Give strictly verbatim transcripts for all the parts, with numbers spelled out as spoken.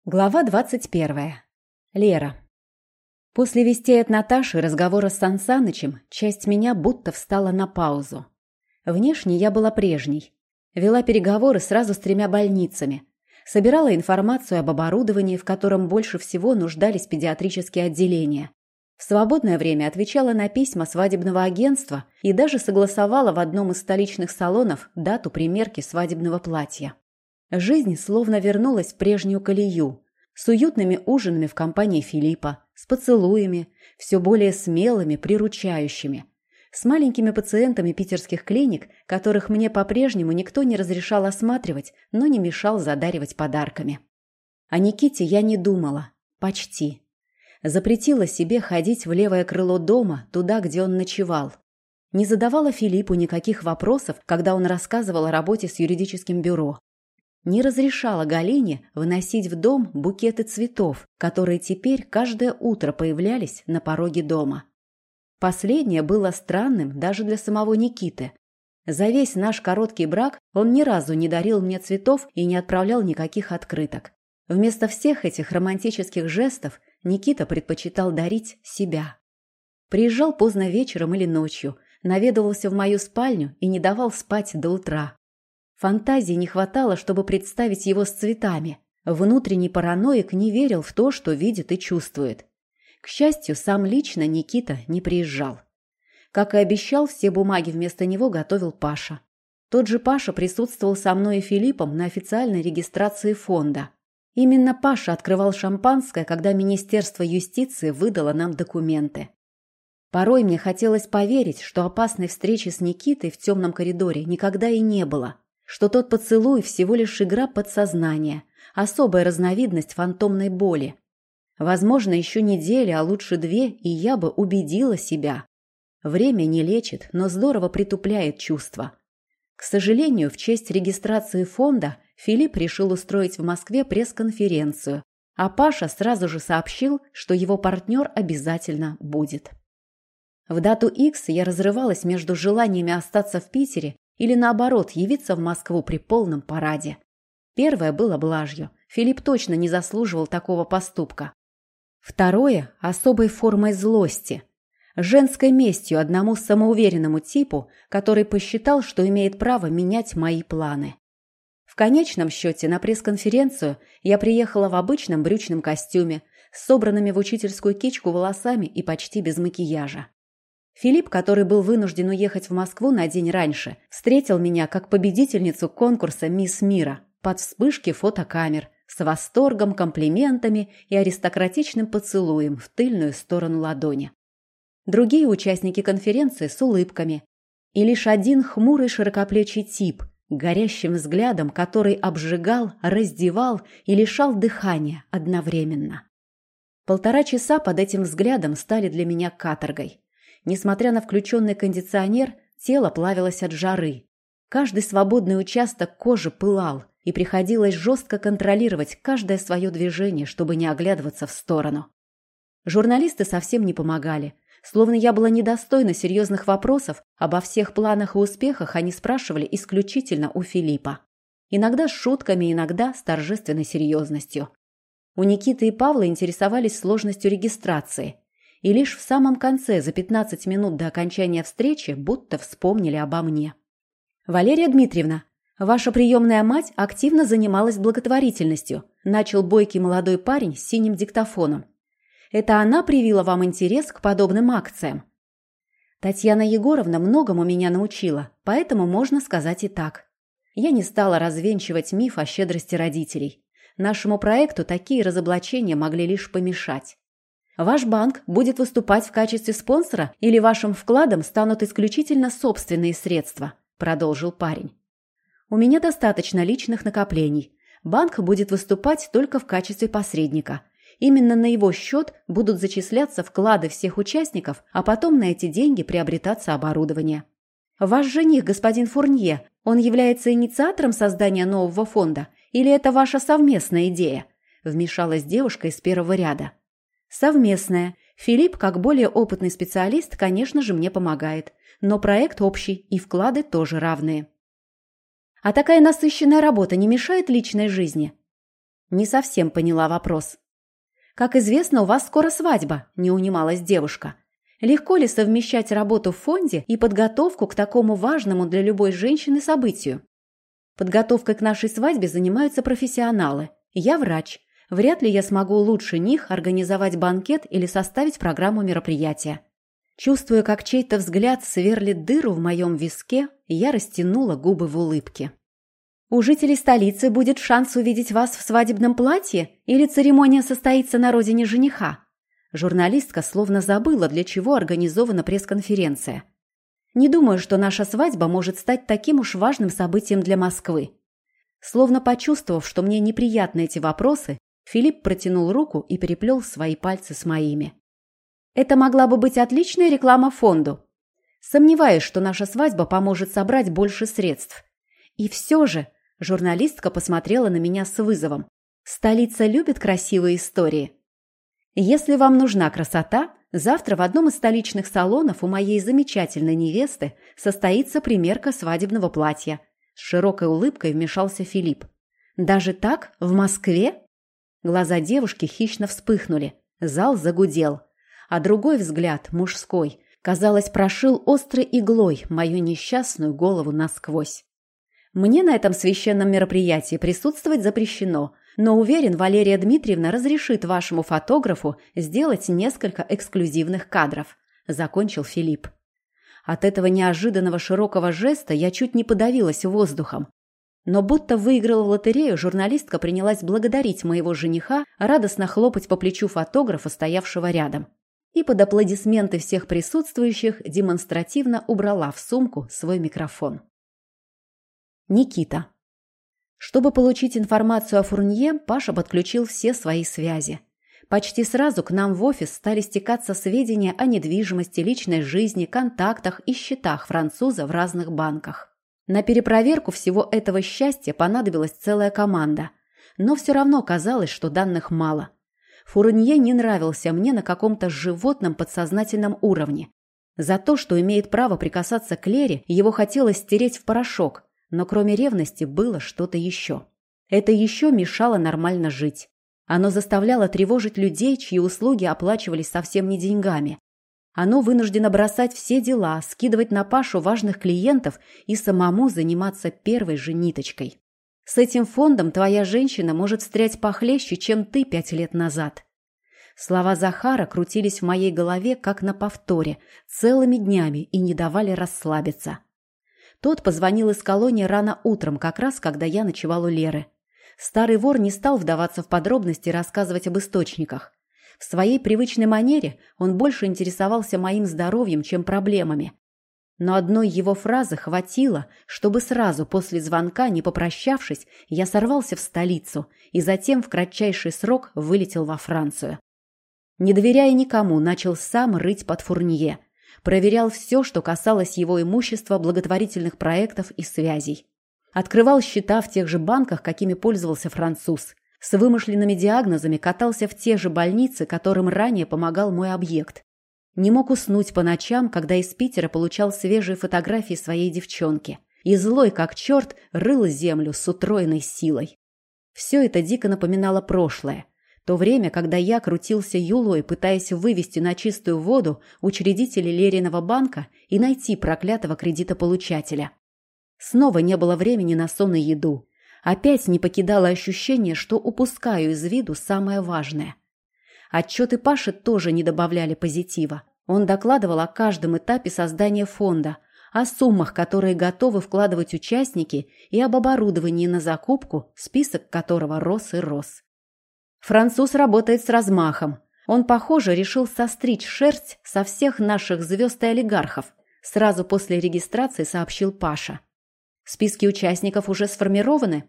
Глава двадцать первая. Лера. После вестей от Наташи и разговора с Сан Санычем часть меня будто встала на паузу. Внешне я была прежней. Вела переговоры сразу с тремя больницами. Собирала информацию об оборудовании, в котором больше всего нуждались педиатрические отделения. В свободное время отвечала на письма свадебного агентства и даже согласовала в одном из столичных салонов дату примерки свадебного платья. Жизнь словно вернулась в прежнюю колею, с уютными ужинами в компании Филиппа, с поцелуями, все более смелыми, приручающими, с маленькими пациентами питерских клиник, которых мне по-прежнему никто не разрешал осматривать, но не мешал задаривать подарками. О Никите я не думала. Почти. Запретила себе ходить в левое крыло дома, туда, где он ночевал. Не задавала Филиппу никаких вопросов, когда он рассказывал о работе с юридическим бюро. Не разрешала Галине выносить в дом букеты цветов, которые теперь каждое утро появлялись на пороге дома. Последнее было странным даже для самого Никиты. За весь наш короткий брак он ни разу не дарил мне цветов и не отправлял никаких открыток. Вместо всех этих романтических жестов Никита предпочитал дарить себя. Приезжал поздно вечером или ночью, наведывался в мою спальню и не давал спать до утра. Фантазии не хватало, чтобы представить его с цветами. Внутренний параноик не верил в то, что видит и чувствует. К счастью, сам лично Никита не приезжал. Как и обещал, все бумаги вместо него готовил Паша. Тот же Паша присутствовал со мной и Филиппом на официальной регистрации фонда. Именно Паша открывал шампанское, когда Министерство юстиции выдало нам документы. Порой мне хотелось поверить, что опасной встречи с Никитой в темном коридоре никогда и не было. Что тот поцелуй всего лишь игра подсознания, особая разновидность фантомной боли. Возможно, еще неделя, а лучше две, и я бы убедила себя. Время не лечит, но здорово притупляет чувства. К сожалению, в честь регистрации фонда Филипп решил устроить в Москве пресс-конференцию, а Паша сразу же сообщил, что его партнер обязательно будет. В дату Икс я разрывалась между желаниями остаться в Питере или, наоборот, явиться в Москву при полном параде. Первое было блажью. Филипп точно не заслуживал такого поступка. Второе – особой формой злости. Женской местью одному самоуверенному типу, который посчитал, что имеет право менять мои планы. В конечном счете на пресс-конференцию я приехала в обычном брючном костюме, с собранными в учительскую кичку волосами и почти без макияжа. Филипп, который был вынужден уехать в Москву на день раньше, встретил меня как победительницу конкурса «Мисс Мира» под вспышки фотокамер, с восторгом, комплиментами и аристократичным поцелуем в тыльную сторону ладони. Другие участники конференции с улыбками. И лишь один хмурый широкоплечий тип, горящим взглядом, который обжигал, раздевал и лишал дыхания одновременно. Полтора часа под этим взглядом стали для меня каторгой. Несмотря на включенный кондиционер, тело плавилось от жары. Каждый свободный участок кожи пылал, и приходилось жестко контролировать каждое свое движение, чтобы не оглядываться в сторону. Журналисты совсем не помогали. Словно я была недостойна серьезных вопросов, обо всех планах и успехах они спрашивали исключительно у Филиппа. Иногда с шутками, иногда с торжественной серьезностью. У Никиты и Павла интересовались сложностью регистрации. И лишь в самом конце, за пятнадцать минут до окончания встречи, будто вспомнили обо мне. «Валерия Дмитриевна, ваша приемная мать активно занималась благотворительностью», начал бойкий молодой парень с синим диктофоном. «Это она привила вам интерес к подобным акциям?» Татьяна Егоровна многому меня научила, поэтому можно сказать и так. Я не стала развенчивать миф о щедрости родителей. Нашему проекту такие разоблачения могли лишь помешать. Ваш банк будет выступать в качестве спонсора или вашим вкладом станут исключительно собственные средства, продолжил парень. У меня достаточно личных накоплений. Банк будет выступать только в качестве посредника. Именно на его счет будут зачисляться вклады всех участников, а потом на эти деньги приобретаться оборудование. Ваш жених, господин Фурнье, он является инициатором создания нового фонда или это ваша совместная идея? Вмешалась девушка из первого ряда. Совместная. Филипп, как более опытный специалист, конечно же, мне помогает. Но проект общий, и вклады тоже равные. А такая насыщенная работа не мешает личной жизни? Не совсем поняла вопрос. «Как известно, у вас скоро свадьба», – не унималась девушка. «Легко ли совмещать работу в фонде и подготовку к такому важному для любой женщины событию?» «Подготовкой к нашей свадьбе занимаются профессионалы. Я врач. Вряд ли я смогу лучше них организовать банкет или составить программу мероприятия». Чувствуя, как чей-то взгляд сверлит дыру в моем виске, я растянула губы в улыбке. «У жителей столицы будет шанс увидеть вас в свадебном платье или церемония состоится на родине жениха?» Журналистка словно забыла, для чего организована пресс-конференция. «Не думаю, что наша свадьба может стать таким уж важным событием для Москвы». Словно почувствовав, что мне неприятны эти вопросы, Филипп протянул руку и переплел свои пальцы с моими. «Это могла бы быть отличная реклама фонду. Сомневаюсь, что наша свадьба поможет собрать больше средств. И все же...» Журналистка посмотрела на меня с вызовом. «Столица любит красивые истории. Если вам нужна красота, завтра в одном из столичных салонов у моей замечательной невесты состоится примерка свадебного платья». С широкой улыбкой вмешался Филипп. «Даже так? В Москве?» Глаза девушки хищно вспыхнули. Зал загудел. А другой взгляд, мужской, казалось, прошил острой иглой мою несчастную голову насквозь. «Мне на этом священном мероприятии присутствовать запрещено, но, уверен, Валерия Дмитриевна разрешит вашему фотографу сделать несколько эксклюзивных кадров», – закончил Филипп. От этого неожиданного широкого жеста я чуть не подавилась воздухом. Но будто выиграла в лотерею, журналистка принялась благодарить моего жениха, радостно хлопать по плечу фотографа, стоявшего рядом. И под аплодисменты всех присутствующих демонстративно убрала в сумку свой микрофон. Никита. Чтобы получить информацию о Фурнье, Паша подключил все свои связи. Почти сразу к нам в офис стали стекаться сведения о недвижимости, личной жизни, контактах и счетах француза в разных банках. На перепроверку всего этого счастья понадобилась целая команда. Но все равно казалось, что данных мало. Фурнье не нравился мне на каком-то животном подсознательном уровне. За то, что имеет право прикасаться к Лере, его хотелось стереть в порошок. Но кроме ревности было что-то еще. Это еще мешало нормально жить. Оно заставляло тревожить людей, чьи услуги оплачивались совсем не деньгами. Оно вынуждено бросать все дела, скидывать на Пашу важных клиентов и самому заниматься первой же ниточкой. С этим фондом твоя женщина может встрять похлеще, чем ты пять лет назад. Слова Захара крутились в моей голове, как на повторе, целыми днями и не давали расслабиться. Тот позвонил из колонии рано утром, как раз когда я ночевал у Леры. Старый вор не стал вдаваться в подробности и рассказывать об источниках. В своей привычной манере он больше интересовался моим здоровьем, чем проблемами. Но одной его фразы хватило, чтобы сразу после звонка, не попрощавшись, я сорвался в столицу и затем в кратчайший срок вылетел во Францию. Не доверяя никому, начал сам рыть под Фурнье. Проверял все, что касалось его имущества, благотворительных проектов и связей. Открывал счета в тех же банках, какими пользовался француз. С вымышленными диагнозами катался в те же больницы, которым ранее помогал мой объект. Не мог уснуть по ночам, когда из Питера получал свежие фотографии своей девчонки. И злой, как черт, рыл землю с утроенной силой. Все это дико напоминало прошлое. То время, когда я крутился юлой, пытаясь вывести на чистую воду учредителей Лериного банка и найти проклятого кредитополучателя. Снова не было времени на сон и еду. Опять не покидало ощущение, что упускаю из виду самое важное. Отчеты Паши тоже не добавляли позитива. Он докладывал о каждом этапе создания фонда, о суммах, которые готовы вкладывать участники, и об оборудовании на закупку, список которого рос и рос. Француз работает с размахом. Он, похоже, решил состричь шерсть со всех наших звезд и олигархов. Сразу после регистрации сообщил Паша. Списки участников уже сформированы?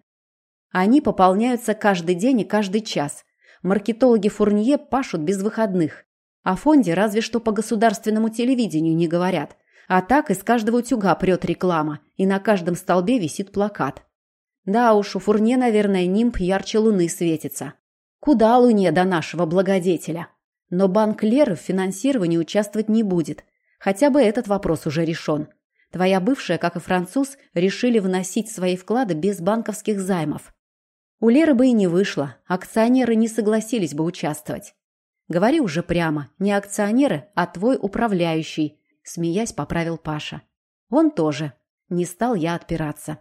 Они пополняются каждый день и каждый час. Маркетологи Фурнье пашут без выходных. О фонде разве что по государственному телевидению не говорят. А так из каждого утюга прет реклама, и на каждом столбе висит плакат. Да уж, у Фурнье, наверное, нимб ярче луны светится. Куда Луне до нашего благодетеля? Но банк Леры в финансировании участвовать не будет. Хотя бы этот вопрос уже решен. Твоя бывшая, как и француз, решили вносить свои вклады без банковских займов. У Леры бы и не вышло, акционеры не согласились бы участвовать. Говори уже прямо, не акционеры, а твой управляющий, смеясь, поправил Паша. Он тоже. Не стал я отпираться.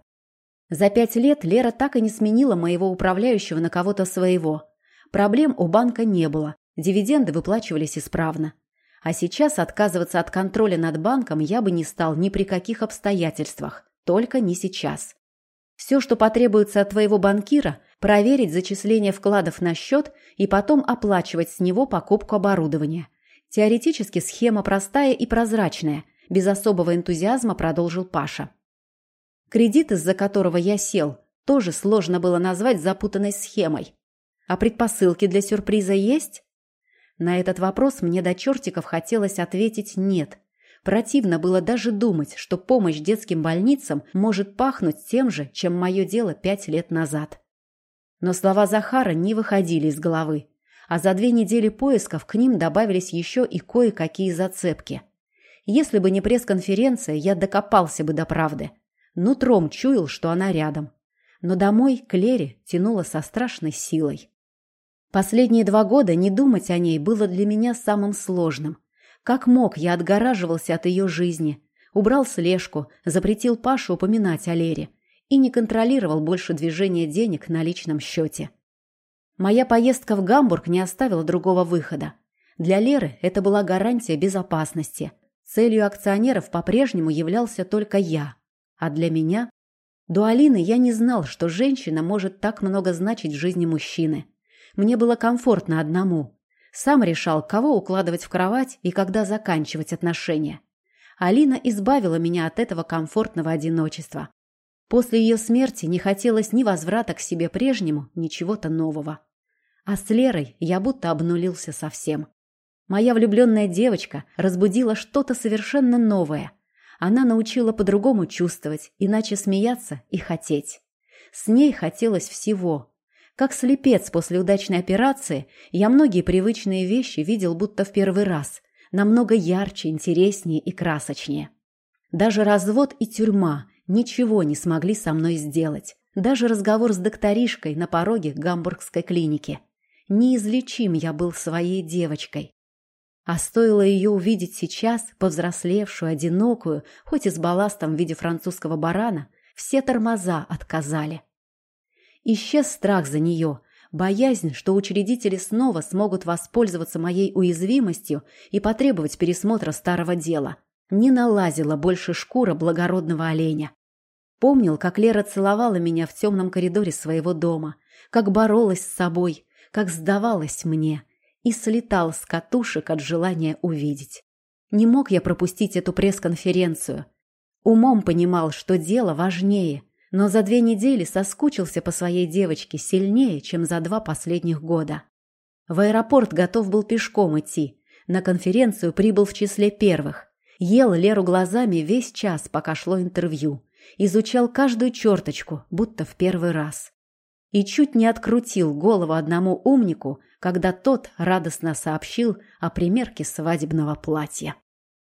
За пять лет Лера так и не сменила моего управляющего на кого-то своего. Проблем у банка не было, дивиденды выплачивались исправно. А сейчас отказываться от контроля над банком я бы не стал ни при каких обстоятельствах, только не сейчас. Все, что потребуется от твоего банкира, проверить зачисление вкладов на счет и потом оплачивать с него покупку оборудования. Теоретически схема простая и прозрачная, без особого энтузиазма продолжил Паша. Кредит, из-за которого я сел, тоже сложно было назвать запутанной схемой. А предпосылки для сюрприза есть? На этот вопрос мне до чертиков хотелось ответить «нет». Противно было даже думать, что помощь детским больницам может пахнуть тем же, чем мое дело пять лет назад. Но слова Захара не выходили из головы, а за две недели поисков к ним добавились еще и кое-какие зацепки. Если бы не пресс-конференция, я докопался бы до правды. Нутром чуял, что она рядом. Но домой, к Лере, тянуло со страшной силой. Последние два года не думать о ней было для меня самым сложным. Как мог, я отгораживался от ее жизни, убрал слежку, запретил Паше упоминать о Лере и не контролировал больше движения денег на личном счете. Моя поездка в Гамбург не оставила другого выхода. Для Леры это была гарантия безопасности. Целью акционеров по-прежнему являлся только я. А для меня? До Алины я не знал, что женщина может так много значить в жизни мужчины. Мне было комфортно одному. Сам решал, кого укладывать в кровать и когда заканчивать отношения. Алина избавила меня от этого комфортного одиночества. После ее смерти не хотелось ни возврата к себе прежнему, ни чего-то нового. А с Лерой я будто обнулился совсем. Моя влюбленная девочка разбудила что-то совершенно новое. Она научила по-другому чувствовать, иначе смеяться и хотеть. С ней хотелось всего. Как слепец после удачной операции, я многие привычные вещи видел будто в первый раз, намного ярче, интереснее и красочнее. Даже развод и тюрьма ничего не смогли со мной сделать. Даже разговор с докторишкой на пороге гамбургской клиники. Неизлечим я был своей девочкой. А стоило ее увидеть сейчас, повзрослевшую, одинокую, хоть и с балластом в виде французского барана, все тормоза отказали. Исчез страх за нее, боязнь, что учредители снова смогут воспользоваться моей уязвимостью и потребовать пересмотра старого дела. Не налазила больше шкура благородного оленя. Помнил, как Лера целовала меня в темном коридоре своего дома, как боролась с собой, как сдавалась мне, и слетал с катушек от желания увидеть. Не мог я пропустить эту пресс-конференцию. Умом понимал, что дело важнее, но за две недели соскучился по своей девочке сильнее, чем за два последних года. В аэропорт готов был пешком идти, на конференцию прибыл в числе первых. Ел Леру глазами весь час, пока шло интервью. Изучал каждую черточку, будто в первый раз. И чуть не открутил голову одному умнику, когда тот радостно сообщил о примерке свадебного платья.